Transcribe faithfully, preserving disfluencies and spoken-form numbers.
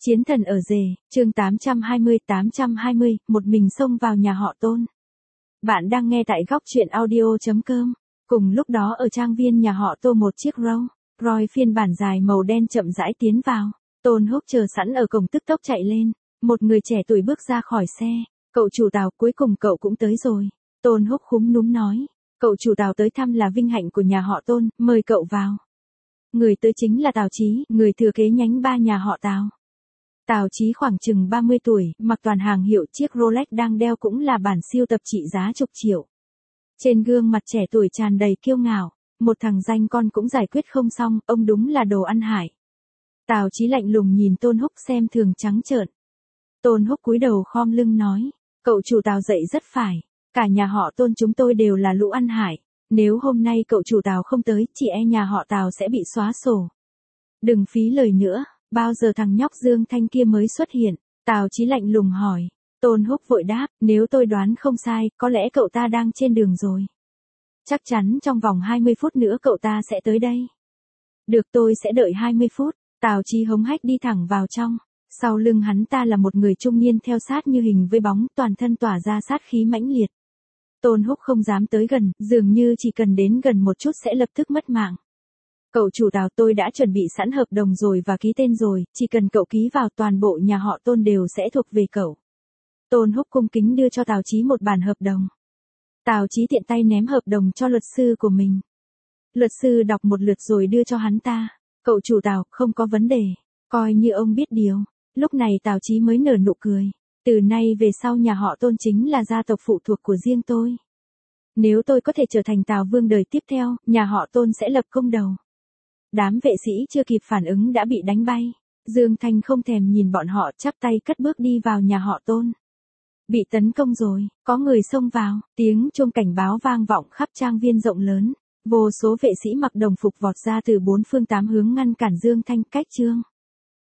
Chiến thần ở rể, chương tám trăm hai mươi tám trăm hai mươi, một mình xông vào nhà họ Tôn. Bạn đang nghe tại góc truyện audio chấm com. Cùng lúc đó ở trang viên nhà họ Tô, một chiếc Rolls Royce phiên bản dài màu đen chậm rãi tiến vào. Tôn Húc chờ sẵn ở cổng tức tốc chạy lên. Một người trẻ tuổi bước ra khỏi xe. Cậu chủ Tào, cuối cùng cậu cũng tới rồi. Tôn Húc khúm núm nói. Cậu chủ Tào tới thăm là vinh hạnh của nhà họ Tôn, mời cậu vào. Người tới chính là Tào Chí, người thừa kế nhánh ba nhà họ Tào. Tào Chí khoảng chừng ba mươi tuổi, mặc toàn hàng hiệu, chiếc Rolex đang đeo cũng là bản siêu tập trị giá chục triệu. Trên gương mặt trẻ tuổi tràn đầy kiêu ngạo, một thằng danh con cũng giải quyết không xong, ông đúng là đồ ăn hại. Tào Chí lạnh lùng nhìn Tôn Húc xem thường trắng trợn. Tôn Húc cúi đầu khom lưng nói, cậu chủ Tào dạy rất phải, cả nhà họ Tôn chúng tôi đều là lũ ăn hại, nếu hôm nay cậu chủ Tào không tới, chị e nhà họ Tào sẽ bị xóa sổ. Đừng phí lời nữa. Bao giờ thằng nhóc Dương Thanh kia mới xuất hiện? Tào Chí lạnh lùng hỏi. Tôn Húc vội đáp, nếu tôi đoán không sai, có lẽ cậu ta đang trên đường rồi. Chắc chắn trong vòng hai mươi phút nữa cậu ta sẽ tới đây. Được, tôi sẽ đợi hai mươi phút. Tào Chí hống hách đi thẳng vào trong. Sau lưng hắn ta là một người trung niên theo sát như hình với bóng, toàn thân tỏa ra sát khí mãnh liệt. Tôn Húc không dám tới gần, dường như chỉ cần đến gần một chút sẽ lập tức mất mạng. Cậu chủ Tào, tôi đã chuẩn bị sẵn hợp đồng rồi và ký tên rồi, chỉ cần cậu ký vào, toàn bộ nhà họ Tôn đều sẽ thuộc về cậu. Tôn Húc cung kính đưa cho Tào Chí một bản hợp đồng. Tào Chí tiện tay ném hợp đồng cho luật sư của mình. Luật sư đọc một lượt rồi đưa cho hắn ta. Cậu chủ Tào, không có vấn đề, coi như ông biết điều. Lúc này Tào Chí mới nở nụ cười. Từ nay về sau nhà họ Tôn chính là gia tộc phụ thuộc của riêng tôi. Nếu tôi có thể trở thành Tào Vương đời tiếp theo, nhà họ Tôn sẽ lập công đầu. Đám vệ sĩ chưa kịp phản ứng đã bị đánh bay. Dương Thanh không thèm nhìn bọn họ, chắp tay cất bước đi vào nhà họ Tôn. Bị tấn công rồi, có người xông vào, tiếng chuông cảnh báo vang vọng khắp trang viên rộng lớn. Vô số vệ sĩ mặc đồng phục vọt ra từ bốn phương tám hướng ngăn cản Dương Thanh. Cách chương